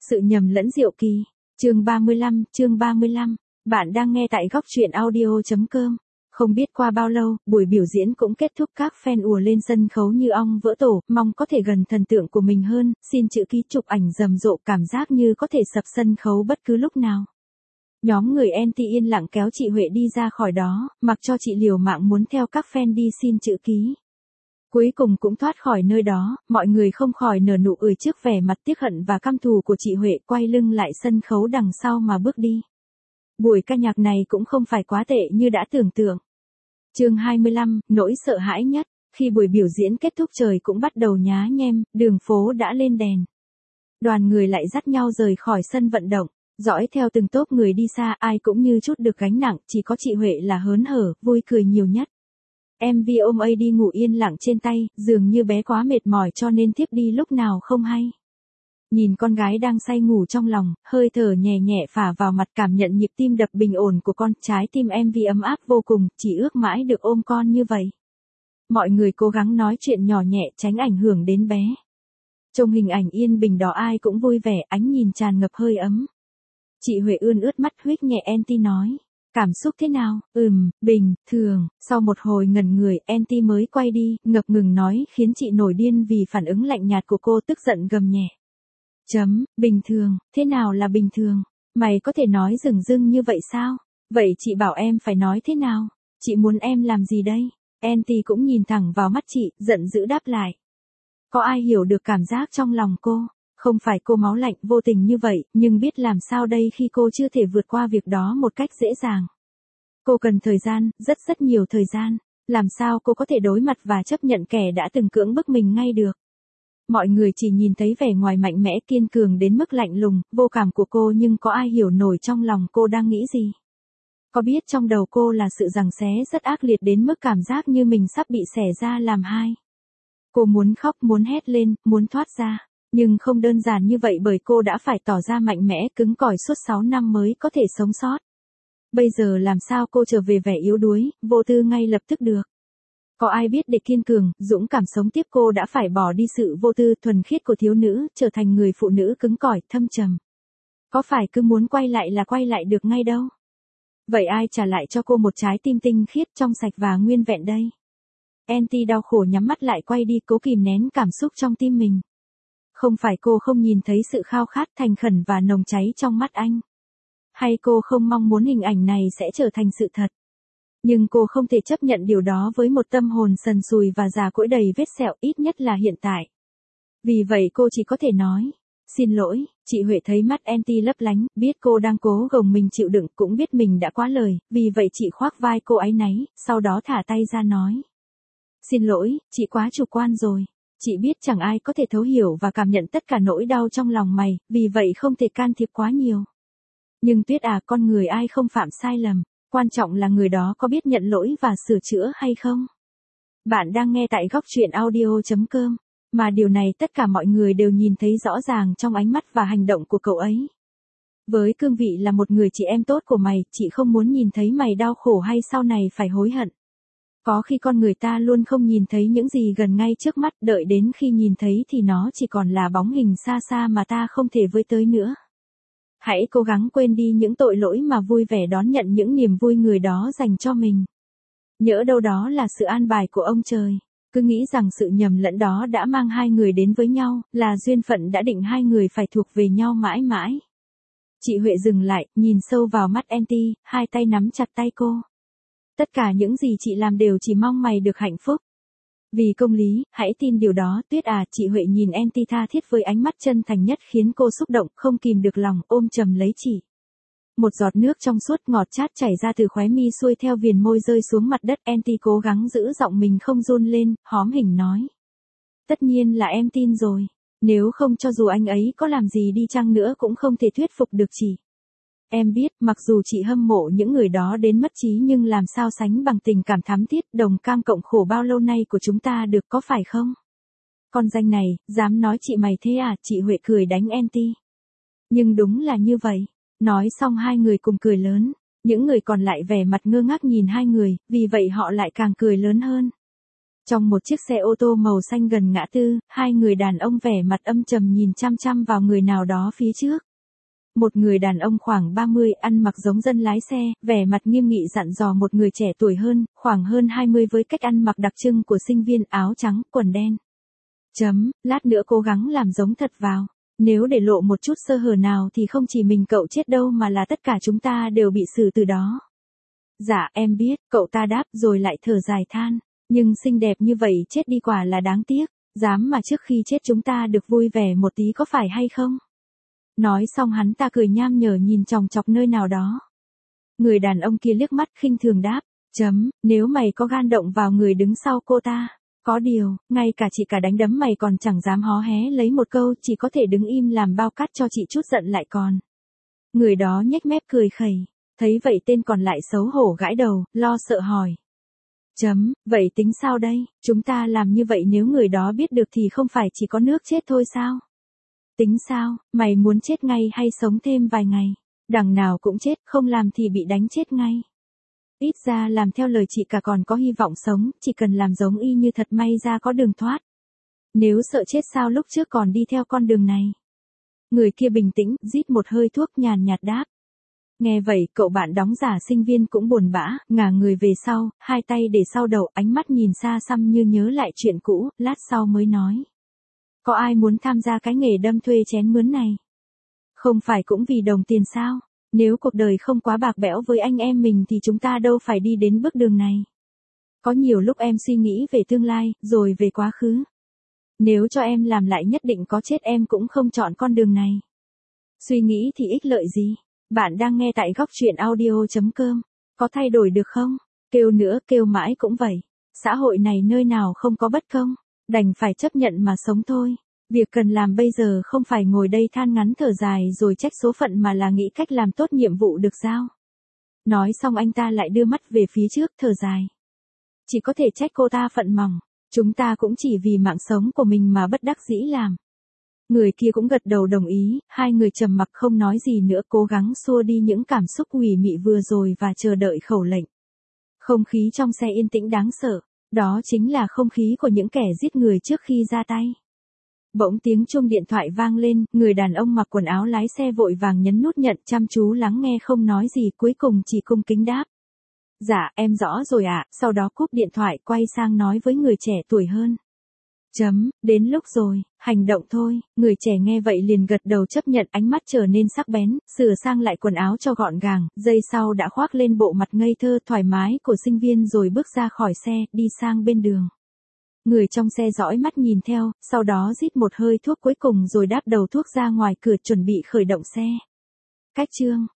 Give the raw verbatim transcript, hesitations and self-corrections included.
Sự nhầm lẫn diệu kỳ. Chương ba mươi lăm, chương ba mươi lăm. Bạn đang nghe tại góc truyện audio chấm com. Không biết qua bao lâu, buổi biểu diễn cũng kết thúc, các fan ùa lên sân khấu như ong vỡ tổ, mong có thể gần thần tượng của mình hơn, xin chữ ký chụp ảnh rầm rộ, cảm giác như có thể sập sân khấu bất cứ lúc nào. Nhóm người anti yên lặng kéo chị Huệ đi ra khỏi đó, mặc cho chị liều mạng muốn theo các fan đi xin chữ ký. Cuối cùng cũng thoát khỏi nơi đó, mọi người không khỏi nở nụ cười trước vẻ mặt tiếc hận và căm thù của chị Huệ, quay lưng lại sân khấu đằng sau mà bước đi. Buổi ca nhạc này cũng không phải quá tệ như đã tưởng tượng. Chương hai mươi lăm, nỗi sợ hãi nhất. Khi buổi biểu diễn kết thúc trời cũng bắt đầu nhá nhem, đường phố đã lên đèn. Đoàn người lại dắt nhau rời khỏi sân vận động, dõi theo từng tốp người đi xa, ai cũng như chút được gánh nặng, chỉ có chị Huệ là hớn hở, vui cười nhiều nhất. em vê ôm A đi ngủ yên lặng trên tay, dường như bé quá mệt mỏi cho nên thiếp đi lúc nào không hay. Nhìn con gái đang say ngủ trong lòng, hơi thở nhẹ nhẹ phả vào mặt, cảm nhận nhịp tim đập bình ổn của con, trái tim em vê ấm áp vô cùng, chỉ ước mãi được ôm con như vậy. Mọi người cố gắng nói chuyện nhỏ nhẹ tránh ảnh hưởng đến bé. Trong hình ảnh yên bình đó ai cũng vui vẻ, ánh nhìn tràn ngập hơi ấm. Chị Huệ ươn ướt mắt huých nhẹ Enti nói. Cảm xúc thế nào? Ừm, bình, thường. Sau một hồi ngẩn người, Enti mới quay đi, ngập ngừng nói, khiến chị nổi điên vì phản ứng lạnh nhạt của cô, tức giận gầm nhẹ. Chấm, bình thường, thế nào là bình thường? Mày có thể nói dửng dưng như vậy sao? Vậy chị bảo em phải nói thế nào? Chị muốn em làm gì đây? Enti cũng nhìn thẳng vào mắt chị, giận dữ đáp lại. Có ai hiểu được cảm giác trong lòng cô? Không phải cô máu lạnh vô tình như vậy, nhưng biết làm sao đây khi cô chưa thể vượt qua việc đó một cách dễ dàng. Cô cần thời gian, rất rất nhiều thời gian. Làm sao cô có thể đối mặt và chấp nhận kẻ đã từng cưỡng bức mình ngay được? Mọi người chỉ nhìn thấy vẻ ngoài mạnh mẽ kiên cường đến mức lạnh lùng, vô cảm của cô, nhưng có ai hiểu nổi trong lòng cô đang nghĩ gì? Có biết trong đầu cô là sự giằng xé rất ác liệt đến mức cảm giác như mình sắp bị xẻ ra làm hai. Cô muốn khóc, muốn hét lên, muốn thoát ra. Nhưng không đơn giản như vậy, bởi cô đã phải tỏ ra mạnh mẽ, cứng cỏi suốt sáu năm mới có thể sống sót. Bây giờ làm sao cô trở về vẻ yếu đuối, vô tư ngay lập tức được? Có ai biết để kiên cường, dũng cảm sống tiếp cô đã phải bỏ đi sự vô tư, thuần khiết của thiếu nữ, trở thành người phụ nữ cứng cỏi, thâm trầm. Có phải cứ muốn quay lại là quay lại được ngay đâu? Vậy ai trả lại cho cô một trái tim tinh khiết, trong sạch và nguyên vẹn đây? Enti đau khổ nhắm mắt lại quay đi, cố kìm nén cảm xúc trong tim mình. Không phải cô không nhìn thấy sự khao khát, thành khẩn và nồng cháy trong mắt anh. Hay cô không mong muốn hình ảnh này sẽ trở thành sự thật. Nhưng cô không thể chấp nhận điều đó với một tâm hồn sần sùi và già cỗi đầy vết sẹo, ít nhất là hiện tại. Vì vậy cô chỉ có thể nói. Xin lỗi. Chị Huệ thấy mắt Enti lấp lánh, biết cô đang cố gồng mình chịu đựng, cũng biết mình đã quá lời, vì vậy chị khoác vai cô áy náy, sau đó thả tay ra nói. Xin lỗi, chị quá chủ quan rồi. Chị biết chẳng ai có thể thấu hiểu và cảm nhận tất cả nỗi đau trong lòng mày, vì vậy không thể can thiệp quá nhiều. Nhưng Tuyết à, con người ai không phạm sai lầm, quan trọng là người đó có biết nhận lỗi và sửa chữa hay không. Bạn đang nghe tại góc truyện audio chấm com, mà điều này tất cả mọi người đều nhìn thấy rõ ràng trong ánh mắt và hành động của cậu ấy. Với cương vị là một người chị em tốt của mày, chị không muốn nhìn thấy mày đau khổ hay sau này phải hối hận. Có khi con người ta luôn không nhìn thấy những gì gần ngay trước mắt, đợi đến khi nhìn thấy thì nó chỉ còn là bóng hình xa xa mà ta không thể với tới nữa. Hãy cố gắng quên đi những tội lỗi mà vui vẻ đón nhận những niềm vui người đó dành cho mình. Nhỡ đâu đó là sự an bài của ông trời. Cứ nghĩ rằng sự nhầm lẫn đó đã mang hai người đến với nhau, là duyên phận đã định hai người phải thuộc về nhau mãi mãi. Chị Huệ dừng lại, nhìn sâu vào mắt Enti, hai tay nắm chặt tay cô. Tất cả những gì chị làm đều chỉ mong mày được hạnh phúc. Vì công lý, hãy tin điều đó, Tuyết à. Chị Huệ nhìn Enti tha thiết với ánh mắt chân thành nhất, khiến cô xúc động, không kìm được lòng, ôm chầm lấy chị. Một giọt nước trong suốt ngọt chát chảy ra từ khóe mi xuôi theo viền môi rơi xuống mặt đất. Enti cố gắng giữ giọng mình không run lên, hóm hỉnh nói. Tất nhiên là em tin rồi. Nếu không, cho dù anh ấy có làm gì đi chăng nữa cũng không thể thuyết phục được chị. Em biết, mặc dù chị hâm mộ những người đó đến mất trí, nhưng làm sao sánh bằng tình cảm thắm thiết, đồng cam cộng khổ bao lâu nay của chúng ta được, có phải không? Con danh này, dám nói chị mày thế à? Chị Huệ cười đánh Enti. Nhưng đúng là như vậy. Nói xong hai người cùng cười lớn. Những người còn lại vẻ mặt ngơ ngác nhìn hai người, vì vậy họ lại càng cười lớn hơn. Trong một chiếc xe ô tô màu xanh gần ngã tư, hai người đàn ông vẻ mặt âm trầm nhìn chăm chăm vào người nào đó phía trước. Một người đàn ông khoảng ba mươi, ăn mặc giống dân lái xe, vẻ mặt nghiêm nghị dặn dò một người trẻ tuổi hơn, khoảng hơn hai mươi với cách ăn mặc đặc trưng của sinh viên, áo trắng, quần đen. Chấm, lát nữa cố gắng làm giống thật vào. Nếu để lộ một chút sơ hở nào thì không chỉ mình cậu chết đâu mà là tất cả chúng ta đều bị xử từ đó. Dạ em biết, cậu ta đáp rồi lại thở dài than. Nhưng xinh đẹp như vậy chết đi quả là đáng tiếc. Dám mà trước khi chết chúng ta được vui vẻ một tí có phải hay không? Nói xong hắn ta cười nham nhở nhìn chòng chọc nơi nào đó. Người đàn ông kia liếc mắt khinh thường đáp. Chấm, nếu mày có gan động vào người đứng sau cô ta. Có điều, ngay cả chị cả đánh đấm mày còn chẳng dám hó hé lấy một câu, chỉ có thể đứng im làm bao cát cho chị chút giận lại còn. Người đó nhếch mép cười khẩy. Thấy vậy tên còn lại xấu hổ gãi đầu, lo sợ hỏi. Chấm, vậy tính sao đây, chúng ta làm như vậy nếu người đó biết được thì không phải chỉ có nước chết thôi sao? Tính sao, mày muốn chết ngay hay sống thêm vài ngày? Đằng nào cũng chết, không làm thì bị đánh chết ngay. Ít ra làm theo lời chị cả còn có hy vọng sống, chỉ cần làm giống y như thật may ra có đường thoát. Nếu sợ chết sao lúc trước còn đi theo con đường này? Người kia bình tĩnh, rít một hơi thuốc nhàn nhạt đáp. Nghe vậy, cậu bạn đóng giả sinh viên cũng buồn bã, ngả người về sau, hai tay để sau đầu, ánh mắt nhìn xa xăm như nhớ lại chuyện cũ, lát sau mới nói. Có ai muốn tham gia cái nghề đâm thuê chén mướn này? Không phải cũng vì đồng tiền sao? Nếu cuộc đời không quá bạc bẽo với anh em mình thì chúng ta đâu phải đi đến bước đường này. Có nhiều lúc em suy nghĩ về tương lai, rồi về quá khứ. Nếu cho em làm lại nhất định có chết em cũng không chọn con đường này. Suy nghĩ thì ích lợi gì? Bạn đang nghe tại góc truyện audio chấm com. Có thay đổi được không? Kêu nữa kêu mãi cũng vậy. Xã hội này nơi nào không có bất công. Đành phải chấp nhận mà sống thôi. Việc cần làm bây giờ không phải ngồi đây than ngắn thở dài rồi trách số phận mà là nghĩ cách làm tốt nhiệm vụ được giao. Nói xong anh ta lại đưa mắt về phía trước thở dài. Chỉ có thể trách cô ta phận mỏng. Chúng ta cũng chỉ vì mạng sống của mình mà bất đắc dĩ làm. Người kia cũng gật đầu đồng ý, hai người trầm mặc không nói gì nữa cố gắng xua đi những cảm xúc ủy mị vừa rồi và chờ đợi khẩu lệnh. Không khí trong xe yên tĩnh đáng sợ, đó chính là không khí của những kẻ giết người trước khi ra tay. Bỗng tiếng chuông điện thoại vang lên, người đàn ông mặc quần áo lái xe vội vàng nhấn nút nhận chăm chú lắng nghe không nói gì cuối cùng chỉ cung kính đáp. Dạ em rõ rồi ạ, sau đó cúp điện thoại quay sang nói với người trẻ tuổi hơn. Chấm, đến lúc rồi, hành động thôi, người trẻ nghe vậy liền gật đầu chấp nhận ánh mắt trở nên sắc bén, sửa sang lại quần áo cho gọn gàng, giây sau đã khoác lên bộ mặt ngây thơ thoải mái của sinh viên rồi bước ra khỏi xe, đi sang bên đường. Người trong xe dõi mắt nhìn theo, sau đó rít một hơi thuốc cuối cùng rồi đáp đầu thuốc ra ngoài cửa chuẩn bị khởi động xe. Cách chương